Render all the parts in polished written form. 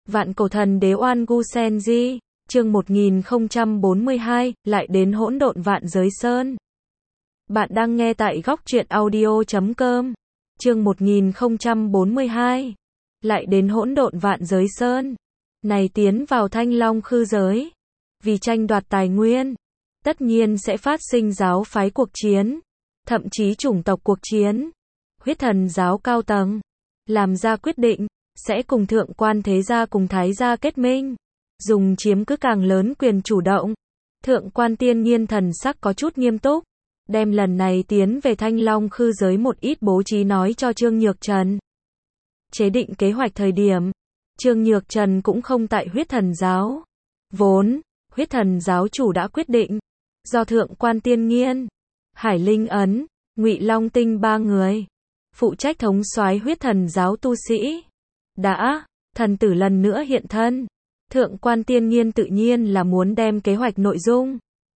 Vạn cổ thần đế Oan Gu Senji, chương 1042, lại đến hỗn độn vạn giới sơn. Bạn đang nghe tại góc truyện audio.com, chương 1042, lại đến hỗn độn vạn giới sơn. Này tiến vào Thanh Long Khư giới, vì tranh đoạt tài nguyên, tất nhiên sẽ phát sinh giáo phái cuộc chiến, thậm chí chủng tộc cuộc chiến. Huyết thần giáo cao tầng làm ra quyết định, sẽ cùng thượng quan thế gia cùng thái gia kết minh, dùng chiếm cứ càng lớn quyền chủ động. Thượng quan Tiên Nhiên thần sắc có chút nghiêm túc, đem lần này tiến về Thanh Long Khư giới một ít bố trí nói cho Trương Nhược Trần. Chế định kế hoạch thời điểm, Trương Nhược Trần cũng không tại huyết thần giáo. Vốn, huyết thần giáo chủ đã quyết định, do thượng quan Tiên Nhiên, Hải Linh Ấn, Ngụy Long Tinh ba người phụ trách thống soái huyết thần giáo tu sĩ. Đã, thần tử lần nữa hiện thân, thượng quan Tiên Nhiên tự nhiên là muốn đem kế hoạch nội dung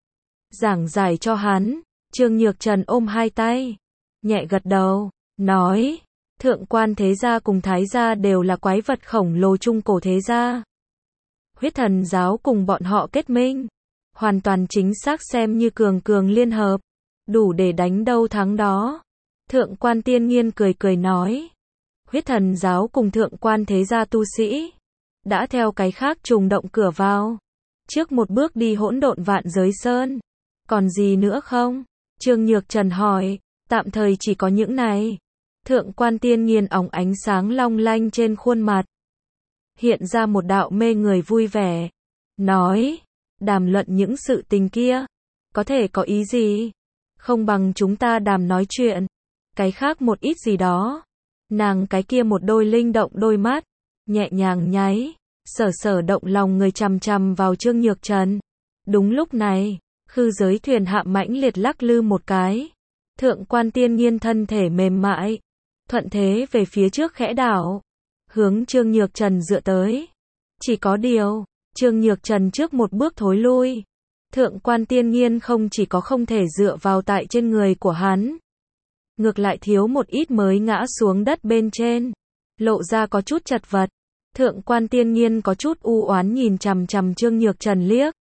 giảng giải cho hắn. Trương Nhược Trần ôm hai tay, nhẹ gật đầu, nói, thượng quan thế gia cùng thái gia đều là quái vật khổng lồ trung cổ thế gia. Huyết thần giáo cùng bọn họ kết minh, hoàn toàn chính xác xem như cường cường liên hợp, đủ để đánh đâu thắng đó. Thượng quan Tiên Nhiên cười cười nói, huyết thần giáo cùng thượng quan thế gia tu sĩ đã theo cái khác trùng động cửa vào, trước một bước đi hỗn độn vạn giới sơn. Còn gì nữa không? Trương Nhược Trần hỏi. Tạm thời chỉ có những này. Thượng quan Tiên Nhiên óng ánh sáng long lanh trên khuôn mặt, hiện ra một đạo mê người vui vẻ, nói, đàm luận những sự tình kia, có thể có ý gì? Không bằng chúng ta đàm nói chuyện, cái khác một ít gì đó. Nàng cái kia một đôi linh động đôi mắt, nhẹ nhàng nháy, sở động lòng người chằm chằm vào Trương Nhược Trần. Đúng lúc này, khư giới thuyền hạm mãnh liệt lắc lư một cái. Thượng quan Tiên Nhiên thân thể mềm mại, thuận thế về phía trước khẽ đảo, hướng Trương Nhược Trần dựa tới. Chỉ có điều, Trương Nhược Trần trước một bước thối lui. Thượng quan Tiên Nhiên không chỉ có không thể dựa vào tại trên người của hắn, ngược lại thiếu một ít mới ngã xuống đất bên trên, lộ ra có chút chật vật. Thượng quan Tiên Nhiên có chút u oán nhìn chằm chằm Trương Nhược Trần liếc,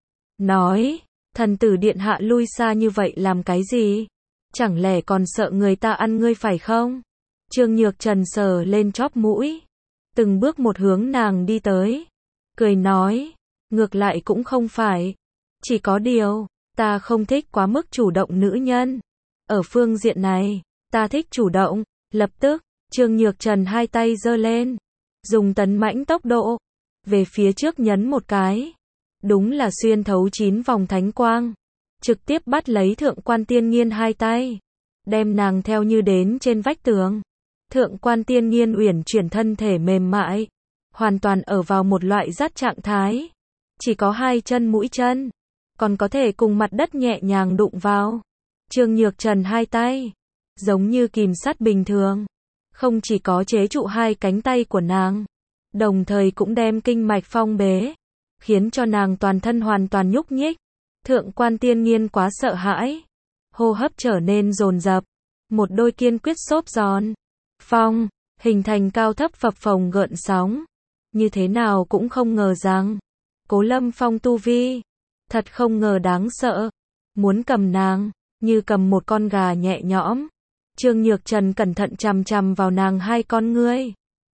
nói, thần tử điện hạ lui xa như vậy làm cái gì? Chẳng lẽ còn sợ người ta ăn ngươi phải không? Trương Nhược Trần sờ lên chóp mũi, từng bước một hướng nàng đi tới, cười nói, ngược lại cũng không phải, chỉ có điều, ta không thích quá mức chủ động nữ nhân. Ở phương diện này, ta thích chủ động. Lập tức, Trương Nhược Trần hai tay giơ lên, dùng tấn mãnh tốc độ, về phía trước nhấn một cái. Đúng là xuyên thấu 9 vòng thánh quang, trực tiếp bắt lấy thượng quan Tiên Nhiên hai tay, đem nàng theo như đến trên vách tường. Thượng quan Tiên Nhiên uyển chuyển thân thể mềm mại, hoàn toàn ở vào một loại dắt trạng thái, chỉ có hai chân mũi chân, còn có thể cùng mặt đất nhẹ nhàng đụng vào. Trương Nhược Trần hai tay, giống như kìm sắt bình thường, không chỉ có chế trụ hai cánh tay của nàng, đồng thời cũng đem kinh mạch phong bế, khiến cho nàng toàn thân hoàn toàn nhúc nhích. Thượng quan Tiên Nhiên quá sợ hãi, hô hấp trở nên dồn dập, một đôi kiên quyết xốp giòn phong, hình thành cao thấp phập phồng gợn sóng. Như thế nào cũng không ngờ rằng, Cố Lâm Phong tu vi, thật không ngờ đáng sợ, muốn cầm nàng, như cầm một con gà nhẹ nhõm. Trương Nhược Trần cẩn thận chằm chằm vào nàng hai con ngươi.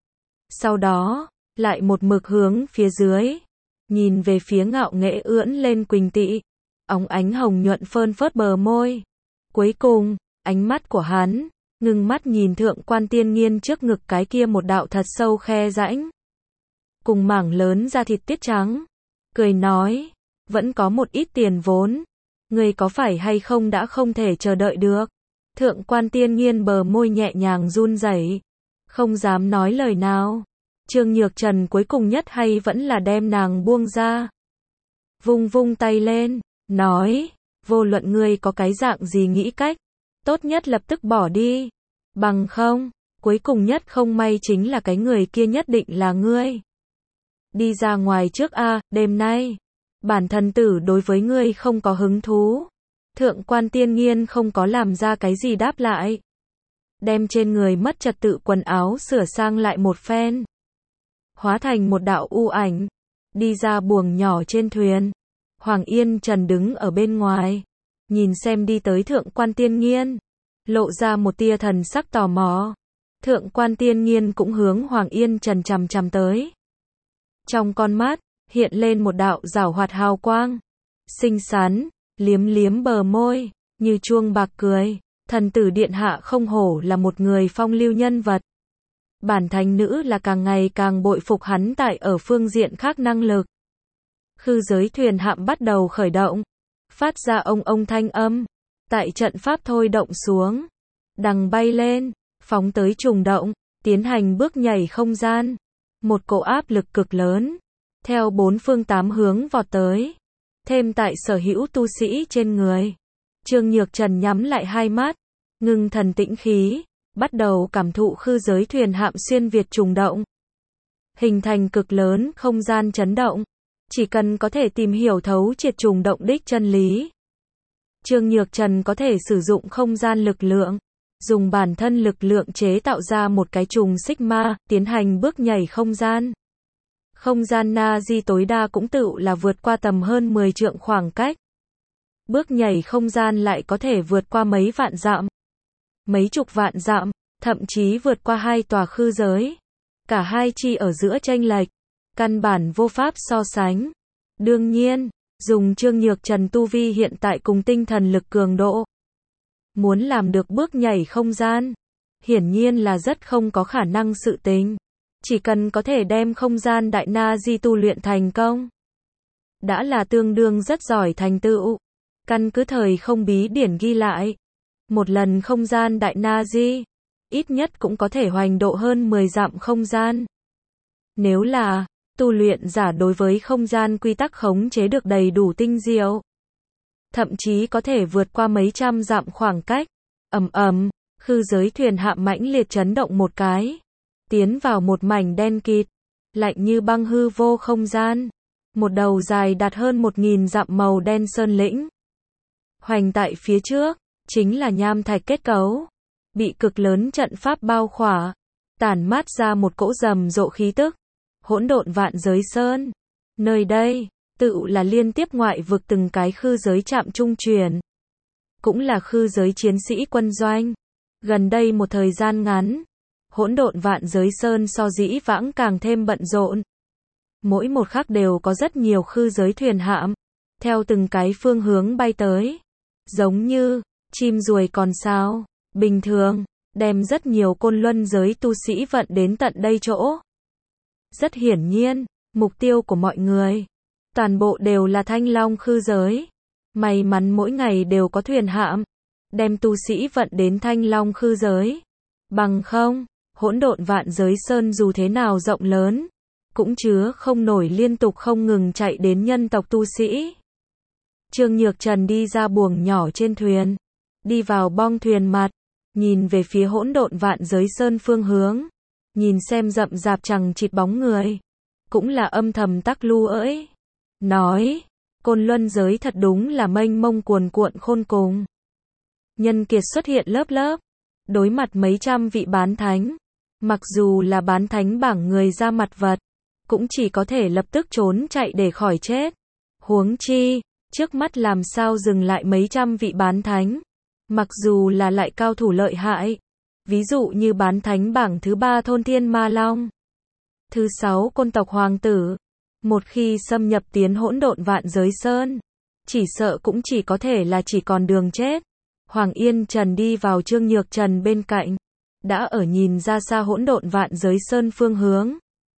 Sau đó, lại một mực hướng phía dưới, nhìn về phía ngạo nghễ ưỡn lên Quỳnh Tị, óng ánh hồng nhuận phơn phớt bờ môi. Cuối cùng, ánh mắt của hắn, ngưng mắt nhìn thượng quan Tiên Nhiên trước ngực cái kia một đạo thật sâu khe rãnh, cùng mảng lớn da thịt tiết trắng, cười nói, vẫn có một ít tiền vốn, người có phải hay không đã không thể chờ đợi được. Thượng quan Tiên Nhiên bờ môi nhẹ nhàng run rẩy, không dám nói lời nào. Trương Nhược Trần cuối cùng nhất hay vẫn là đem nàng buông ra, vung vung tay lên, nói, vô luận ngươi có cái dạng gì nghĩ cách, tốt nhất lập tức bỏ đi, bằng không, cuối cùng nhất không may chính là cái người kia nhất định là ngươi. Đi ra ngoài trước a, đêm nay, bản thần tử đối với ngươi không có hứng thú. Thượng quan Tiên Nhiên không có làm ra cái gì đáp lại, đem trên người mất trật tự quần áo sửa sang lại một phen, hóa thành một đạo u ảnh, đi ra buồng nhỏ trên thuyền. Hoàng Yên Trần đứng ở bên ngoài, nhìn xem đi tới Thượng Quan Tiên Nghiên, lộ ra một tia thần sắc tò mò. Thượng Quan Tiên Nghiên cũng hướng Hoàng Yên Trần chằm chằm tới. Trong con mắt, hiện lên một đạo giảo hoạt hào quang. Xinh xắn, liếm liếm bờ môi, như chuông bạc cười. Thần tử điện hạ không hổ là một người phong lưu nhân vật. Bản thánh nữ là càng ngày càng bội phục hắn tại ở phương diện khác năng lực. Khư giới thuyền hạm bắt đầu khởi động, phát ra ông thanh âm. Tại trận pháp thôi động xuống, đằng bay lên, phóng tới trùng động, tiến hành bước nhảy không gian. Một cỗ áp lực cực lớn, theo bốn phương tám hướng vọt tới, thêm tại sở hữu tu sĩ trên người. Trương Nhược Trần nhắm lại hai mắt, ngưng thần tĩnh khí, bắt đầu cảm thụ khư giới thuyền hạm xuyên việt trùng động. Hình thành cực lớn không gian chấn động, chỉ cần có thể tìm hiểu thấu triệt trùng động đích chân lý. Trương Nhược Trần có thể sử dụng không gian lực lượng, dùng bản thân lực lượng chế tạo ra một cái trùng Sigma, tiến hành bước nhảy không gian. Không gian Na-di tối đa cũng tựu là vượt qua tầm hơn 10 trượng khoảng cách. Bước nhảy không gian lại có thể vượt qua mấy vạn dặm, mấy chục vạn dặm, thậm chí vượt qua hai tòa khư giới. Cả hai chi ở giữa chênh lệch, căn bản vô pháp so sánh. Đương nhiên, dùng Trương Nhược Trần tu vi hiện tại cùng tinh thần lực cường độ, muốn làm được bước nhảy không gian, hiển nhiên là rất không có khả năng sự tình. Chỉ cần có thể đem không gian đại Na-di tu luyện thành công, đã là tương đương rất giỏi thành tựu. Căn cứ thời không bí điển ghi lại, một lần không gian đại Na-di, ít nhất cũng có thể hoành độ hơn 10 dặm không gian. Nếu là tu luyện giả đối với không gian quy tắc khống chế được đầy đủ tinh diệu, thậm chí có thể vượt qua mấy trăm dặm khoảng cách. Ầm ầm, khư giới thuyền hạm mãnh liệt chấn động một cái, tiến vào một mảnh đen kịt, lạnh như băng hư vô không gian. Một đầu dài đạt hơn 1000 dặm màu đen sơn lĩnh. Hoành tại phía trước, chính là nham thạch kết cấu, bị cực lớn trận pháp bao khỏa, tản mát ra một cỗ rầm rộ khí tức. Hỗn độn vạn giới sơn. Nơi đây, tựu là liên tiếp ngoại vực từng cái khư giới trạm trung chuyển. Cũng là khư giới chiến sĩ quân doanh. Gần đây một thời gian ngắn, hỗn độn vạn giới sơn so dĩ vãng càng thêm bận rộn. Mỗi một khắc đều có rất nhiều khư giới thuyền hạm, theo từng cái phương hướng bay tới. Giống như, chim ruồi còn sao, bình thường, đem rất nhiều côn luân giới tu sĩ vận đến tận đây chỗ. Rất hiển nhiên, mục tiêu của mọi người, toàn bộ đều là Thanh Long khư giới. May mắn mỗi ngày đều có thuyền hạm, đem tu sĩ vận đến Thanh Long khư giới. Bằng không, hỗn độn vạn giới sơn dù thế nào rộng lớn, cũng chứa không nổi liên tục không ngừng chạy đến nhân tộc tu sĩ. Trương Nhược Trần đi ra buồng nhỏ trên thuyền, đi vào bong thuyền mặt, nhìn về phía hỗn độn vạn giới sơn phương hướng, nhìn xem rậm rạp chằng chịt bóng người, cũng là âm thầm tắc lu ỡi, nói, côn luân giới thật đúng là mênh mông cuồn cuộn khôn cùng. Nhân kiệt xuất hiện lớp lớp, đối mặt mấy trăm vị bán thánh, mặc dù là bán thánh bảng người ra mặt vật, cũng chỉ có thể lập tức trốn chạy để khỏi chết. Huống chi, trước mắt làm sao dừng lại mấy trăm vị bán thánh, mặc dù là lại cao thủ lợi hại, ví dụ như bán thánh bảng thứ 3 Thôn Thiên Ma Long, thứ 6 Côn tộc Hoàng tử, một khi xâm nhập tiến hỗn độn vạn giới sơn, chỉ sợ cũng chỉ có thể là chỉ còn đường chết. Hoàng Yên Trần đi vào Trương Nhược Trần bên cạnh, đã ở nhìn ra xa hỗn độn vạn giới sơn phương hướng.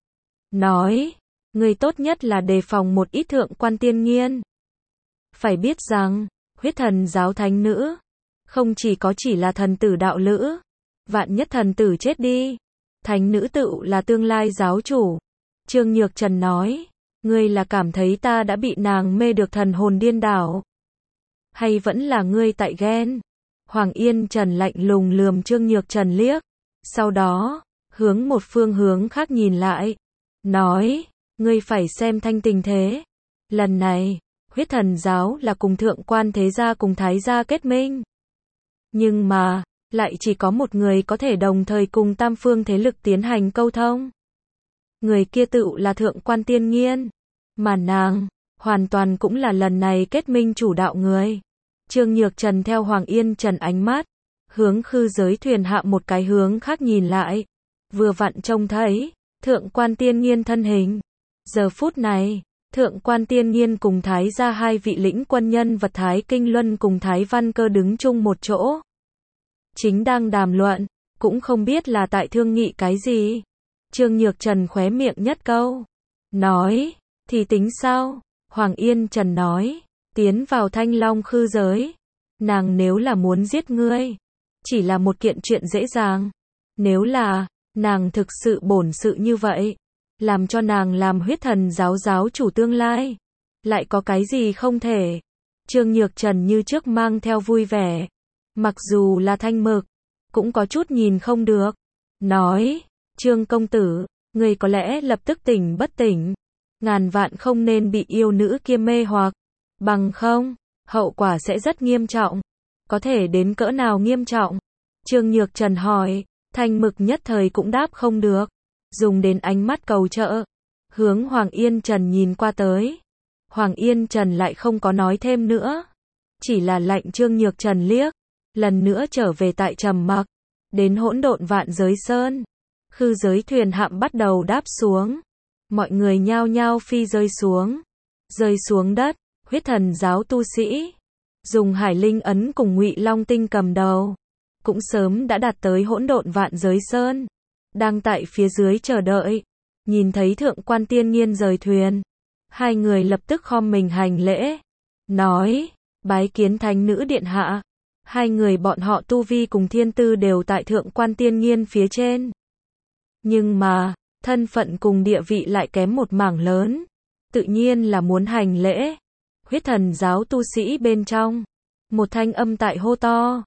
Nói, người tốt nhất là đề phòng một ít Thượng Quan Tiên Nghiên. Phải biết rằng, huyết thần giáo thánh nữ, không chỉ là thần tử đạo lữ, vạn nhất thần tử chết đi, thánh nữ tựu là tương lai giáo chủ. Trương Nhược Trần nói, ngươi là cảm thấy ta đã bị nàng mê được thần hồn điên đảo, hay vẫn là ngươi tại ghen? Hoàng Yên Trần lạnh lùng lườm Trương Nhược Trần liếc, sau đó, hướng một phương hướng khác nhìn lại, nói, ngươi phải xem thanh tình thế. Lần này, huyết thần giáo là cùng thượng quan thế gia cùng thái gia kết minh. Nhưng mà, lại chỉ có một người có thể đồng thời cùng tam phương thế lực tiến hành câu thông. Người kia tựu là Thượng Quan Tiên Nghiên, mà nàng, hoàn toàn cũng là lần này kết minh chủ đạo người. Trương Nhược Trần theo Hoàng Yên Trần ánh mắt, hướng khư giới thuyền hạ một cái hướng khác nhìn lại, vừa vặn trông thấy Thượng Quan Tiên Nghiên thân hình. Giờ phút này, Thượng Quan Tiên Nghiên cùng Thái gia hai vị lĩnh quân nhân vật Thái Kinh Luân cùng Thái Văn Cơ đứng chung một chỗ. Chính đang đàm luận, cũng không biết là tại thương nghị cái gì. Trương Nhược Trần khóe miệng nhất câu, nói, thì tính sao? Hoàng Yên Trần nói, tiến vào Thanh Long khư giới, nàng nếu là muốn giết ngươi, chỉ là một kiện chuyện dễ dàng. Nếu là, nàng thực sự bổn sự như vậy, làm cho nàng làm huyết thần giáo giáo chủ tương lai, lại có cái gì không thể. Trương Nhược Trần như trước mang theo vui vẻ, mặc dù là thanh mực, cũng có chút nhìn không được, nói, Trương công tử, người có lẽ lập tức tỉnh bất tỉnh, ngàn vạn không nên bị yêu nữ kia mê hoặc, bằng không, hậu quả sẽ rất nghiêm trọng. Có thể đến cỡ nào nghiêm trọng? Trương Nhược Trần hỏi, thanh mực nhất thời cũng đáp không được, dùng đến ánh mắt cầu trợ, hướng Hoàng Yên Trần nhìn qua tới. Hoàng Yên Trần lại không có nói thêm nữa, chỉ là lạnh Trương Nhược Trần liếc, lần nữa trở về tại trầm mặc. Đến hỗn độn vạn giới sơn, khư giới thuyền hạm bắt đầu đáp xuống, mọi người nhao nhao phi rơi xuống đất. Huyết thần giáo tu sĩ, dùng Hải Linh ấn cùng Ngụy Long tinh cầm đầu, cũng sớm đã đạt tới hỗn độn vạn giới sơn, đang tại phía dưới chờ đợi. Nhìn thấy Thượng Quan Tiên Nghiên rời thuyền, hai người lập tức khom mình hành lễ, nói, bái kiến thánh nữ điện hạ. Hai người bọn họ tu vi cùng thiên tư đều tại Thượng Quan Tiên Nghiên phía trên, nhưng mà, thân phận cùng địa vị lại kém một mảng lớn, tự nhiên là muốn hành lễ. Huyết thần giáo tu sĩ bên trong, một thanh âm tại hô to,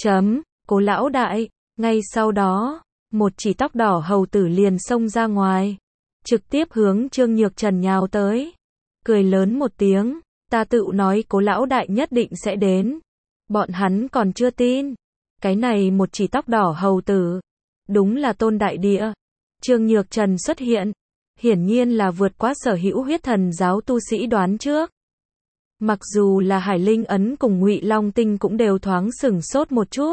Cố lão đại. Ngay sau đó, một chỉ tóc đỏ hầu tử liền xông ra ngoài, trực tiếp hướng Trương Nhược Trần nhào tới, cười lớn một tiếng, ta tự nói Cố lão đại nhất định sẽ đến. Bọn hắn còn chưa tin, cái này một chỉ tóc đỏ hầu tử, đúng là Tôn Đại Địa. Trương Nhược Trần xuất hiện, hiển nhiên là vượt quá sở hữu huyết thần giáo tu sĩ đoán trước. Mặc dù là Hải Linh ấn cùng Ngụy Long tinh cũng đều thoáng sửng sốt một chút.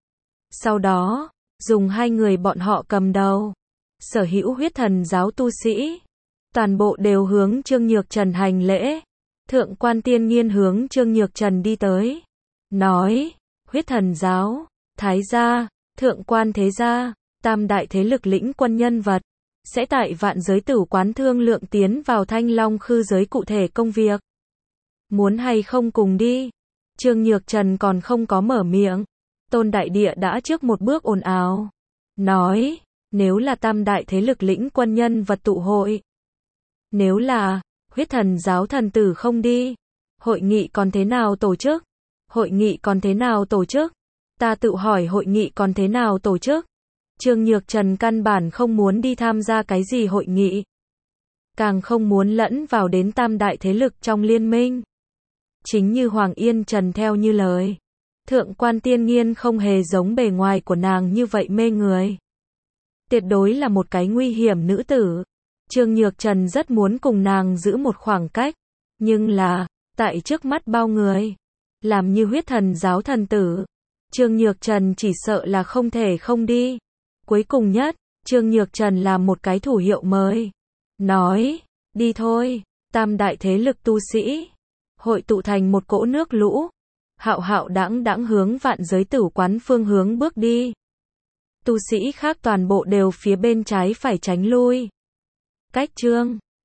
Sau đó, dùng hai người bọn họ cầm đầu, sở hữu huyết thần giáo tu sĩ, toàn bộ đều hướng Trương Nhược Trần hành lễ. Thượng Quan Tiên Nghiên hướng Trương Nhược Trần đi tới, nói, huyết thần giáo, Thái gia, Thượng Quan thế gia, tam đại thế lực lĩnh quân nhân vật, sẽ tại vạn giới tử quán thương lượng tiến vào Thanh Long khư giới cụ thể công việc. Muốn hay không cùng đi? Trương Nhược Trần còn không có mở miệng, Tôn Đại Địa đã trước một bước ồn ào, nói, nếu là tam đại thế lực lĩnh quân nhân vật tụ hội, nếu là huyết thần giáo thần tử không đi, hội nghị còn thế nào tổ chức? Hội nghị còn thế nào tổ chức? Ta tự hỏi hội nghị còn thế nào tổ chức? Trương Nhược Trần căn bản không muốn đi tham gia cái gì hội nghị, càng không muốn lẫn vào đến tam đại thế lực trong liên minh. Chính như Hoàng Yên Trần theo như lời, Thượng Quan Tiên Nghiên không hề giống bề ngoài của nàng như vậy mê người, tuyệt đối là một cái nguy hiểm nữ tử. Trương Nhược Trần rất muốn cùng nàng giữ một khoảng cách, nhưng là, tại trước mắt bao người, làm như huyết thần giáo thần tử, Trương Nhược Trần chỉ sợ là không thể không đi. Cuối cùng nhất, Trương Nhược Trần làm một cái thủ hiệu mới, nói, đi thôi. Tam đại thế lực tu sĩ hội tụ thành một cỗ nước lũ, hạo hạo đãng đãng hướng vạn giới tử quán phương hướng bước đi. Tu sĩ khác toàn bộ đều phía bên trái phải tránh lui. Cách Trương